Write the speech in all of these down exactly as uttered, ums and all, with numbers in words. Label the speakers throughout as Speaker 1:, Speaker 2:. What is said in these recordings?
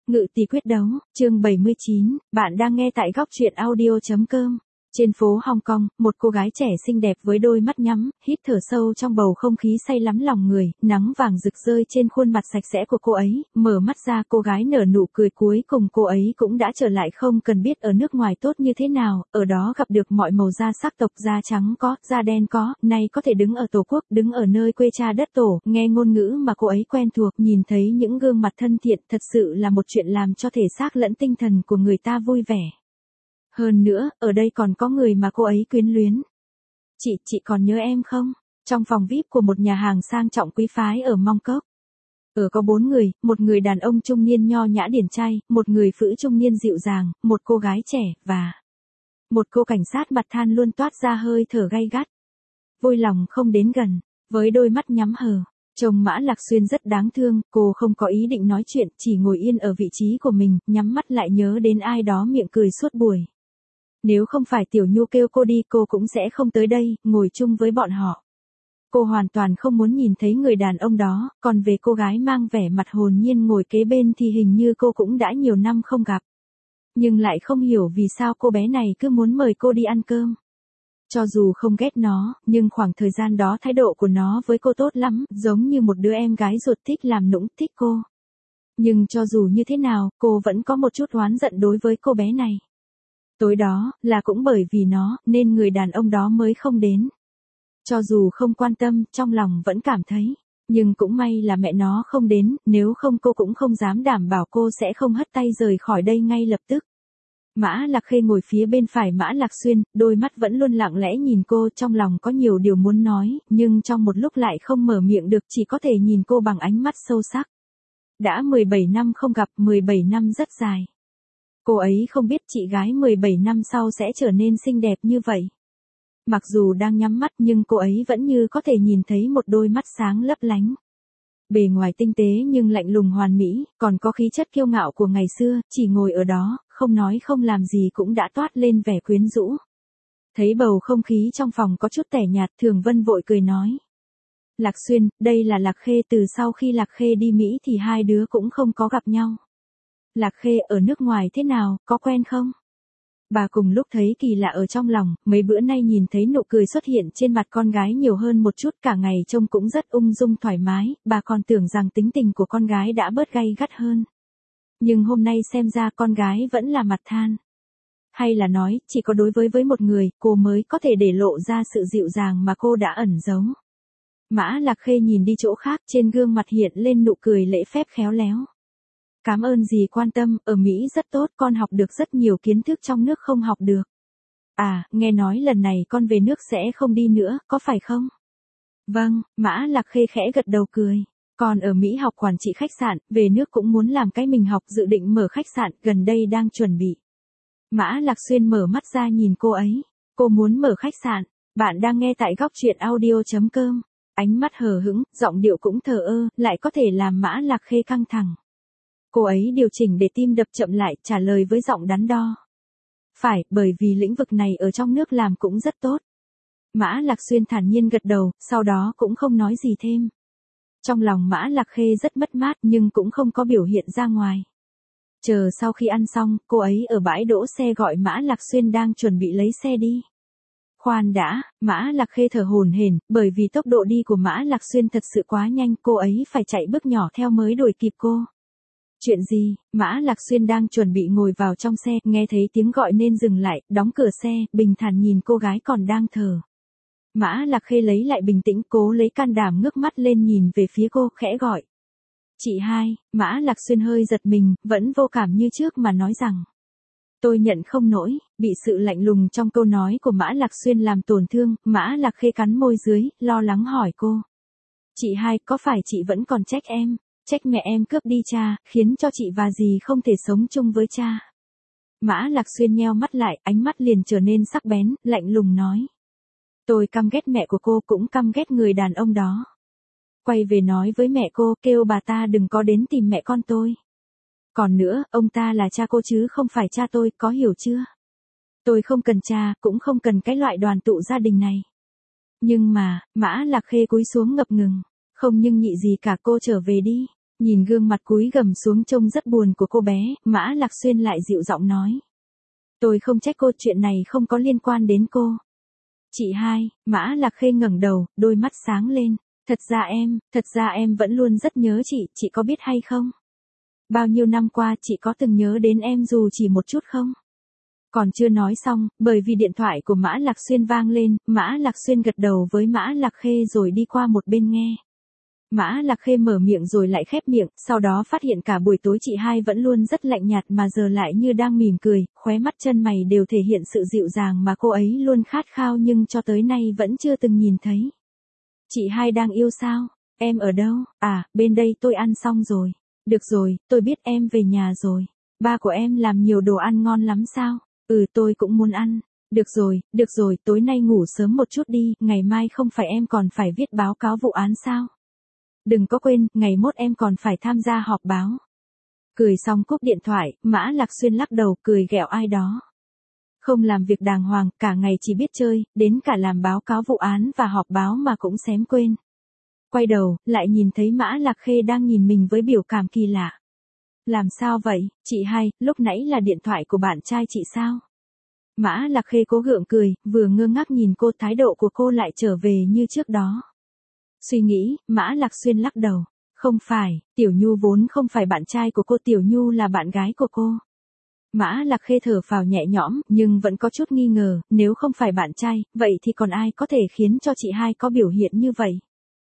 Speaker 1: Ngự tỷ quyết đấu, chương bảy mươi chín, bạn đang nghe tại góc truyện audio.com. Trên phố Hong Kong, một cô gái trẻ xinh đẹp với đôi mắt nhắm, hít thở sâu trong bầu không khí say lắm lòng người, nắng vàng rực rơi trên khuôn mặt sạch sẽ của cô ấy, mở mắt ra cô gái nở nụ cười cuối cùng cô ấy cũng đã trở lại không cần biết ở nước ngoài tốt như thế nào, ở đó gặp được mọi màu da sắc tộc da trắng có, da đen có, nay có thể đứng ở tổ quốc, đứng ở nơi quê cha đất tổ, nghe ngôn ngữ mà cô ấy quen thuộc, nhìn thấy những gương mặt thân thiện, thật sự là một chuyện làm cho thể xác lẫn tinh thần của người ta vui vẻ. Hơn nữa, ở đây còn có người mà cô ấy quyến luyến. Chị, chị còn nhớ em không? Trong phòng vi ai pi của một nhà hàng sang trọng quý phái ở Mong Kok. Ở có bốn người, một người đàn ông trung niên nho nhã điển trai, một người phụ trung niên dịu dàng, một cô gái trẻ, và một cô cảnh sát mặt than luôn toát ra hơi thở gay gắt. Vui lòng không đến gần, với đôi mắt nhắm hờ. Trông Mã Lạc Xuyên rất đáng thương, cô không có ý định nói chuyện, chỉ ngồi yên ở vị trí của mình, nhắm mắt lại nhớ đến ai đó miệng cười suốt buổi. Nếu không phải Tiểu Nhu kêu cô đi cô cũng sẽ không tới đây, ngồi chung với bọn họ. Cô hoàn toàn không muốn nhìn thấy người đàn ông đó, còn về cô gái mang vẻ mặt hồn nhiên ngồi kế bên thì hình như cô cũng đã nhiều năm không gặp. Nhưng lại không hiểu vì sao cô bé này cứ muốn mời cô đi ăn cơm. Cho dù không ghét nó, nhưng khoảng thời gian đó thái độ của nó với cô tốt lắm, giống như một đứa em gái ruột thích làm nũng, thích cô. Nhưng cho dù như thế nào, cô vẫn có một chút oán giận đối với cô bé này. Tối đó, là cũng bởi vì nó, nên người đàn ông đó mới không đến. Cho dù không quan tâm, trong lòng vẫn cảm thấy. Nhưng cũng may là mẹ nó không đến, nếu không cô cũng không dám đảm bảo cô sẽ không hất tay rời khỏi đây ngay lập tức. Mã Lạc Khê ngồi phía bên phải Mã Lạc Xuyên, đôi mắt vẫn luôn lặng lẽ nhìn cô, trong lòng có nhiều điều muốn nói, nhưng trong một lúc lại không mở miệng được, chỉ có thể nhìn cô bằng ánh mắt sâu sắc. Đã mười bảy năm không gặp, mười bảy năm rất dài. Cô ấy không biết chị gái mười bảy năm sau sẽ trở nên xinh đẹp như vậy. Mặc dù đang nhắm mắt nhưng cô ấy vẫn như có thể nhìn thấy một đôi mắt sáng lấp lánh. Bề ngoài tinh tế nhưng lạnh lùng hoàn mỹ, còn có khí chất kiêu ngạo của ngày xưa, chỉ ngồi ở đó, không nói không làm gì cũng đã toát lên vẻ quyến rũ. Thấy bầu không khí trong phòng có chút tẻ nhạt, Thường Vân vội cười nói. Lạc Xuyên, đây là Lạc Khê, từ sau khi Lạc Khê đi Mỹ thì hai đứa cũng không có gặp nhau. Lạc Khê ở nước ngoài thế nào, có quen không? Bà cùng lúc thấy kỳ lạ ở trong lòng, mấy bữa nay nhìn thấy nụ cười xuất hiện trên mặt con gái nhiều hơn một chút, cả ngày trông cũng rất ung dung thoải mái, bà còn tưởng rằng tính tình của con gái đã bớt gay gắt hơn. Nhưng hôm nay xem ra con gái vẫn là mặt than. Hay là nói, chỉ có đối với với một người, cô mới có thể để lộ ra sự dịu dàng mà cô đã ẩn giấu. Mã Lạc Khê nhìn đi chỗ khác, trên gương mặt hiện lên nụ cười lễ phép khéo léo. Cảm ơn dì quan tâm, ở Mỹ rất tốt, con học được rất nhiều kiến thức trong nước không học được. À, nghe nói lần này con về nước sẽ không đi nữa, có phải không? Vâng, Mã Lạc Khê khẽ gật đầu cười. Con ở Mỹ học quản trị khách sạn, về nước cũng muốn làm cái mình học, dự định mở khách sạn, gần đây đang chuẩn bị. Mã Lạc Xuyên mở mắt ra nhìn cô ấy. Cô muốn mở khách sạn. Bạn đang nghe tại góc truyện audio.com. Ánh mắt hờ hững, giọng điệu cũng thờ ơ, lại có thể làm Mã Lạc Khê căng thẳng. Cô ấy điều chỉnh để tim đập chậm lại, trả lời với giọng đắn đo. Phải, bởi vì lĩnh vực này ở trong nước làm cũng rất tốt. Mã Lạc Xuyên thản nhiên gật đầu, sau đó cũng không nói gì thêm. Trong lòng Mã Lạc Khê rất mất mát nhưng cũng không có biểu hiện ra ngoài. Chờ sau khi ăn xong, cô ấy ở bãi đỗ xe gọi Mã Lạc Xuyên đang chuẩn bị lấy xe đi. Khoan đã, Mã Lạc Khê thở hổn hển, bởi vì tốc độ đi của Mã Lạc Xuyên thật sự quá nhanh, cô ấy phải chạy bước nhỏ theo mới đuổi kịp cô. Chuyện gì? Mã Lạc Xuyên đang chuẩn bị ngồi vào trong xe, nghe thấy tiếng gọi nên dừng lại, đóng cửa xe, bình thản nhìn cô gái còn đang thở. Mã Lạc Khê lấy lại bình tĩnh, cố lấy can đảm ngước mắt lên nhìn về phía cô, khẽ gọi. Chị hai, Mã Lạc Xuyên hơi giật mình, vẫn vô cảm như trước mà nói rằng. Tôi nhận không nổi, bị sự lạnh lùng trong câu nói của Mã Lạc Xuyên làm tổn thương, Mã Lạc Khê cắn môi dưới, lo lắng hỏi cô. Chị hai, có phải chị vẫn còn trách em? Trách mẹ em cướp đi cha, khiến cho chị và dì không thể sống chung với cha. Mã Lạc Xuyên nheo mắt lại, ánh mắt liền trở nên sắc bén, lạnh lùng nói. Tôi căm ghét mẹ của cô, cũng căm ghét người đàn ông đó. Quay về nói với mẹ cô, kêu bà ta đừng có đến tìm mẹ con tôi. Còn nữa, ông ta là cha cô chứ không phải cha tôi, có hiểu chưa? Tôi không cần cha, cũng không cần cái loại đoàn tụ gia đình này. Nhưng mà, Mã Lạc Khê cúi xuống ngập ngừng. Không nhưng nhị gì cả, cô trở về đi. Nhìn gương mặt cúi gằm xuống trông rất buồn của cô bé, Mã Lạc Xuyên lại dịu giọng nói. Tôi không trách cô, chuyện này không có liên quan đến cô. Chị hai, Mã Lạc Khê ngẩng đầu, đôi mắt sáng lên. Thật ra em, thật ra em vẫn luôn rất nhớ chị, chị có biết hay không? Bao nhiêu năm qua chị có từng nhớ đến em dù chỉ một chút không? Còn chưa nói xong, bởi vì điện thoại của Mã Lạc Xuyên vang lên, Mã Lạc Xuyên gật đầu với Mã Lạc Khê rồi đi qua một bên nghe. Mã Lạc Khê mở miệng rồi lại khép miệng, sau đó phát hiện cả buổi tối chị hai vẫn luôn rất lạnh nhạt mà giờ lại như đang mỉm cười, khóe mắt chân mày đều thể hiện sự dịu dàng mà cô ấy luôn khát khao nhưng cho tới nay vẫn chưa từng nhìn thấy. Chị hai đang yêu sao? Em ở đâu? À, bên đây tôi ăn xong rồi. Được rồi, tôi biết em về nhà rồi. Ba của em làm nhiều đồ ăn ngon lắm sao? Ừ, tôi cũng muốn ăn. Được rồi, được rồi, tối nay ngủ sớm một chút đi, ngày mai không phải em còn phải viết báo cáo vụ án sao? Đừng có quên, ngày mốt em còn phải tham gia họp báo. Cười xong cúp điện thoại, Mã Lạc Xuyên lắc đầu, cười ghẹo ai đó. Không làm việc đàng hoàng, cả ngày chỉ biết chơi, đến cả làm báo cáo vụ án và họp báo mà cũng xém quên. Quay đầu, lại nhìn thấy Mã Lạc Khê đang nhìn mình với biểu cảm kỳ lạ. Làm sao vậy, chị hai, lúc nãy là điện thoại của bạn trai chị sao? Mã Lạc Khê cố gượng cười, vừa ngơ ngác nhìn cô, thái độ của cô lại trở về như trước đó. Suy nghĩ, Mã Lạc Xuyên lắc đầu. Không phải, Tiểu Nhu vốn không phải bạn trai của cô, Tiểu Nhu là bạn gái của cô. Mã Lạc Khê thở phào nhẹ nhõm, nhưng vẫn có chút nghi ngờ, nếu không phải bạn trai, vậy thì còn ai có thể khiến cho chị hai có biểu hiện như vậy?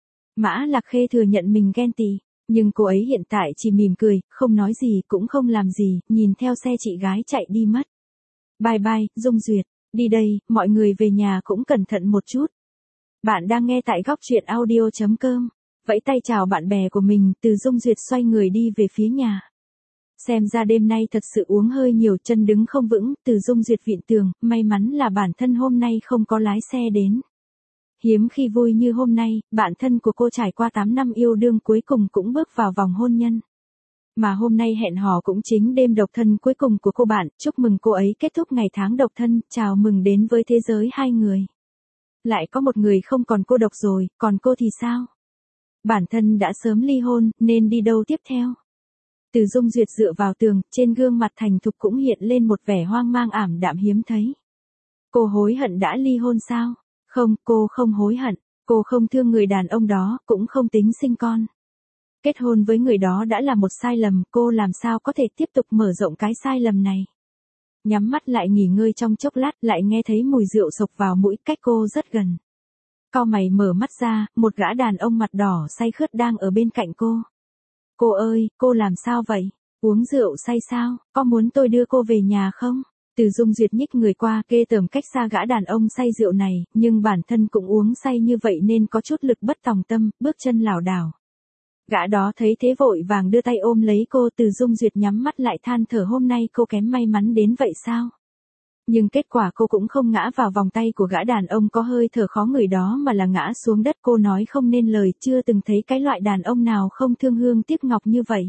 Speaker 1: Mã Lạc Khê thừa nhận mình ghen tị, nhưng cô ấy hiện tại chỉ mỉm cười, không nói gì cũng không làm gì, nhìn theo xe chị gái chạy đi mất. Bye bye, Dung Duyệt, đi đây, mọi người về nhà cũng cẩn thận một chút. Bạn đang nghe tại góc truyện audio chấm com. Vẫy tay chào bạn bè của mình, Từ Dung Duyệt xoay người đi về phía nhà. Xem ra đêm nay thật sự uống hơi nhiều, chân đứng không vững, Từ Dung Duyệt vịn tường, may mắn là bản thân hôm nay không có lái xe đến. Hiếm khi vui như hôm nay, bạn thân của cô trải qua tám năm yêu đương cuối cùng cũng bước vào vòng hôn nhân. Mà hôm nay hẹn hò cũng chính đêm độc thân cuối cùng của cô bạn, chúc mừng cô ấy kết thúc ngày tháng độc thân, chào mừng đến với thế giới hai người. Lại có một người không còn cô độc rồi, còn cô thì sao? Bản thân đã sớm ly hôn, nên đi đâu tiếp theo? Từ Dung Duyệt dựa vào tường, trên gương mặt thành thục cũng hiện lên một vẻ hoang mang ảm đạm hiếm thấy. Cô hối hận đã ly hôn sao? Không, cô không hối hận, cô không thương người đàn ông đó, cũng không tính sinh con. Kết hôn với người đó đã là một sai lầm, cô làm sao có thể tiếp tục mở rộng cái sai lầm này? Nhắm mắt lại nghỉ ngơi trong chốc lát, lại nghe thấy mùi rượu sộc vào mũi, cách cô rất gần. Cau mày mở mắt ra, một gã đàn ông mặt đỏ say khướt đang ở bên cạnh cô. Cô ơi, cô làm sao vậy? Uống rượu say sao? Có muốn tôi đưa cô về nhà không? Từ Dung Duyệt nhích người qua, ghê tởm cách xa gã đàn ông say rượu này, nhưng bản thân cũng uống say như vậy nên có chút lực bất tòng tâm, bước chân lảo đảo. Gã đó thấy thế vội vàng đưa tay ôm lấy cô, Từ Dung Duyệt nhắm mắt lại than thở, hôm nay cô kém may mắn đến vậy sao? Nhưng kết quả cô cũng không ngã vào vòng tay của gã đàn ông có hơi thở khó ngửi đó mà là ngã xuống đất. Cô nói không nên lời, chưa từng thấy cái loại đàn ông nào không thương hương tiếc ngọc như vậy.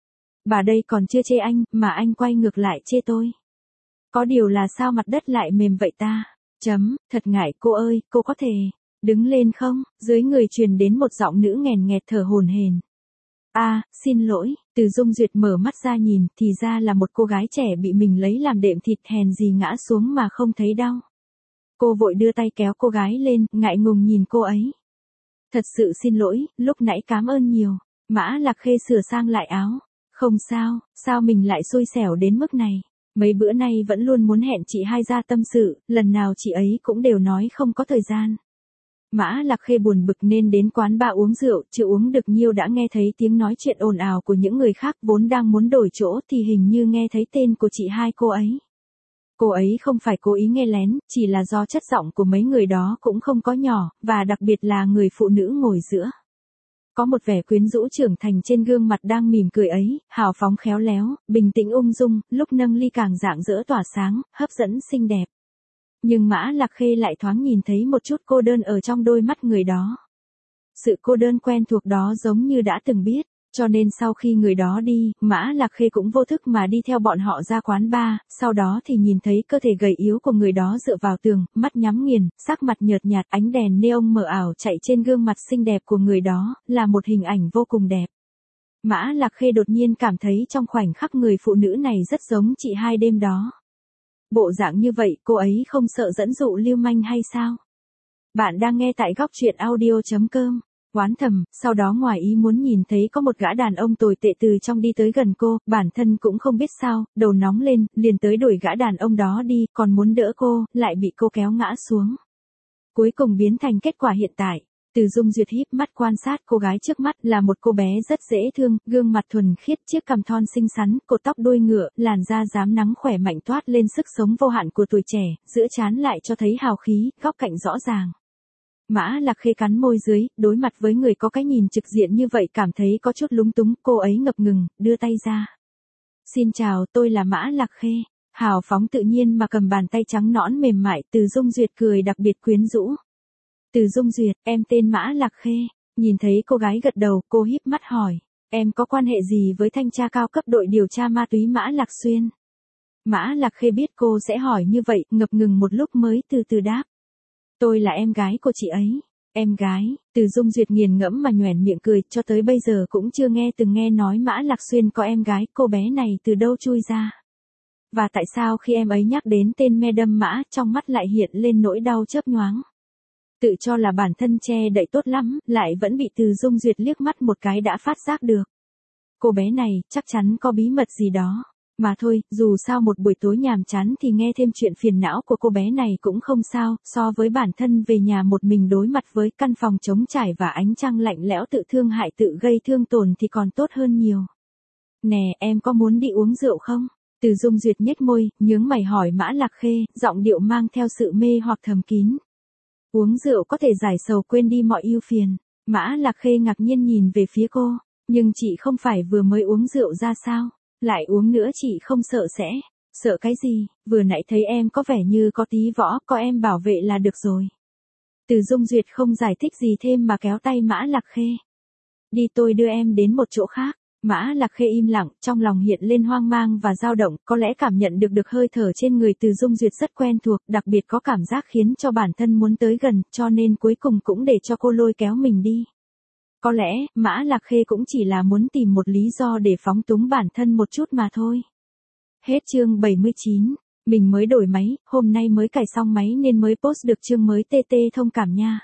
Speaker 1: Bà đây còn chưa chê anh, mà anh quay ngược lại chê tôi. Có điều là sao mặt đất lại mềm vậy ta? Chấm, thật ngại, cô ơi, cô có thể đứng lên không? Dưới người truyền đến một giọng nữ nghèn nghẹt thở hổn hển. A, à, xin lỗi. Từ Dung Duyệt mở mắt ra nhìn, thì ra là một cô gái trẻ bị mình lấy làm đệm thịt, hèn gì ngã xuống mà không thấy đau. Cô vội đưa tay kéo cô gái lên, ngại ngùng nhìn cô ấy. Thật sự xin lỗi, lúc nãy cảm ơn nhiều. Mã Lạc Khê sửa sang lại áo. Không sao, sao mình lại xui xẻo đến mức này? Mấy bữa nay vẫn luôn muốn hẹn chị hai ra tâm sự, lần nào chị ấy cũng đều nói không có thời gian. Mã Lạc Khê buồn bực nên đến quán bar uống rượu, chưa uống được nhiêu đã nghe thấy tiếng nói chuyện ồn ào của những người khác, vốn đang muốn đổi chỗ thì hình như nghe thấy tên của chị hai cô ấy. Cô ấy không phải cố ý nghe lén, chỉ là do chất giọng của mấy người đó cũng không có nhỏ, và đặc biệt là người phụ nữ ngồi giữa. Có một vẻ quyến rũ trưởng thành trên gương mặt đang mỉm cười ấy, hào phóng khéo léo, bình tĩnh ung dung, lúc nâng ly càng rạng rỡ tỏa sáng, hấp dẫn xinh đẹp. Nhưng Mã Lạc Khê lại thoáng nhìn thấy một chút cô đơn ở trong đôi mắt người đó. Sự cô đơn quen thuộc đó giống như đã từng biết, cho nên sau khi người đó đi, Mã Lạc Khê cũng vô thức mà đi theo bọn họ ra quán bar, sau đó thì nhìn thấy cơ thể gầy yếu của người đó dựa vào tường, mắt nhắm nghiền, sắc mặt nhợt nhạt, ánh đèn neon mờ ảo chạy trên gương mặt xinh đẹp của người đó, là một hình ảnh vô cùng đẹp. Mã Lạc Khê đột nhiên cảm thấy trong khoảnh khắc người phụ nữ này rất giống chị hai đêm đó. Bộ dạng như vậy cô ấy không sợ dẫn dụ lưu manh hay sao? Bạn đang nghe tại góc truyện audio.com. Oán thầm, sau đó ngoài ý muốn nhìn thấy có một gã đàn ông tồi tệ từ trong đi tới gần cô, bản thân cũng không biết sao, đầu nóng lên, liền tới đuổi gã đàn ông đó đi, còn muốn đỡ cô, lại bị cô kéo ngã xuống. Cuối cùng biến thành kết quả hiện tại. Từ Dung Duyệt híp mắt quan sát cô gái trước mắt là một cô bé rất dễ thương, gương mặt thuần khiết, chiếc cằm thon xinh xắn, cột tóc đuôi ngựa, làn da rám nắng khỏe mạnh toát lên sức sống vô hạn của tuổi trẻ, giữa trán lại cho thấy hào khí, góc cạnh rõ ràng. Mã Lạc Khê cắn môi dưới, đối mặt với người có cái nhìn trực diện như vậy cảm thấy có chút lúng túng, cô ấy ngập ngừng, đưa tay ra. Xin chào, tôi là Mã Lạc Khê. Hào phóng tự nhiên mà cầm bàn tay trắng nõn mềm mại, Từ Dung Duyệt cười đặc biệt quyến rũ. Từ Dung Duyệt, em tên Mã Lạc Khê. Nhìn thấy cô gái gật đầu, cô híp mắt hỏi, em có quan hệ gì với thanh tra cao cấp đội điều tra ma túy Mã Lạc Xuyên? Mã Lạc Khê biết cô sẽ hỏi như vậy, ngập ngừng một lúc mới từ từ đáp. Tôi là em gái của chị ấy. Em gái, Từ Dung Duyệt nghiền ngẫm mà nhoẻn miệng cười, cho tới bây giờ cũng chưa nghe từng nghe nói Mã Lạc Xuyên có em gái, cô bé này từ đâu chui ra? Và tại sao khi em ấy nhắc đến tên Madam Mã, trong mắt lại hiện lên nỗi đau chớp nhoáng? Tự cho là bản thân che đậy tốt lắm, lại vẫn bị Từ Dung Duyệt liếc mắt một cái đã phát giác được. Cô bé này, chắc chắn có bí mật gì đó. Mà thôi, dù sao một buổi tối nhàm chán thì nghe thêm chuyện phiền não của cô bé này cũng không sao, so với bản thân về nhà một mình đối mặt với căn phòng trống trải và ánh trăng lạnh lẽo tự thương hại tự gây thương tổn thì còn tốt hơn nhiều. Nè, em có muốn đi uống rượu không? Từ Dung Duyệt nhếch môi, nhướng mày hỏi Mã Lạc Khê, giọng điệu mang theo sự mê hoặc thầm kín. Uống rượu có thể giải sầu quên đi mọi ưu phiền. Mã Lạc Khê ngạc nhiên nhìn về phía cô, nhưng chị không phải vừa mới uống rượu ra sao? Lại uống nữa chị không sợ sẽ, sợ cái gì, vừa nãy thấy em có vẻ như có tí võ, có em bảo vệ là được rồi. Từ Dung Duyệt không giải thích gì thêm mà kéo tay Mã Lạc Khê. Đi tôi đưa em đến một chỗ khác. Mã Lạc Khê im lặng, trong lòng hiện lên hoang mang và dao động, có lẽ cảm nhận được được hơi thở trên người Từ Dung Duyệt rất quen thuộc, đặc biệt có cảm giác khiến cho bản thân muốn tới gần, cho nên cuối cùng cũng để cho cô lôi kéo mình đi. Có lẽ, Mã Lạc Khê cũng chỉ là muốn tìm một lý do để phóng túng bản thân một chút mà thôi. Hết chương bảy mươi chín. Mình mới đổi máy, hôm nay mới cài xong máy nên mới post được chương mới tê tê thông cảm nha.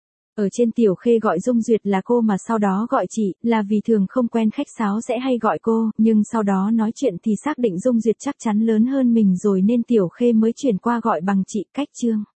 Speaker 1: Ở trên Tiểu Khê gọi Dung Duyệt là cô mà sau đó gọi chị, là vì thường không quen khách sáo sẽ hay gọi cô, nhưng sau đó nói chuyện thì xác định Dung Duyệt chắc chắn lớn hơn mình rồi nên Tiểu Khê mới chuyển qua gọi bằng chị, cách chương.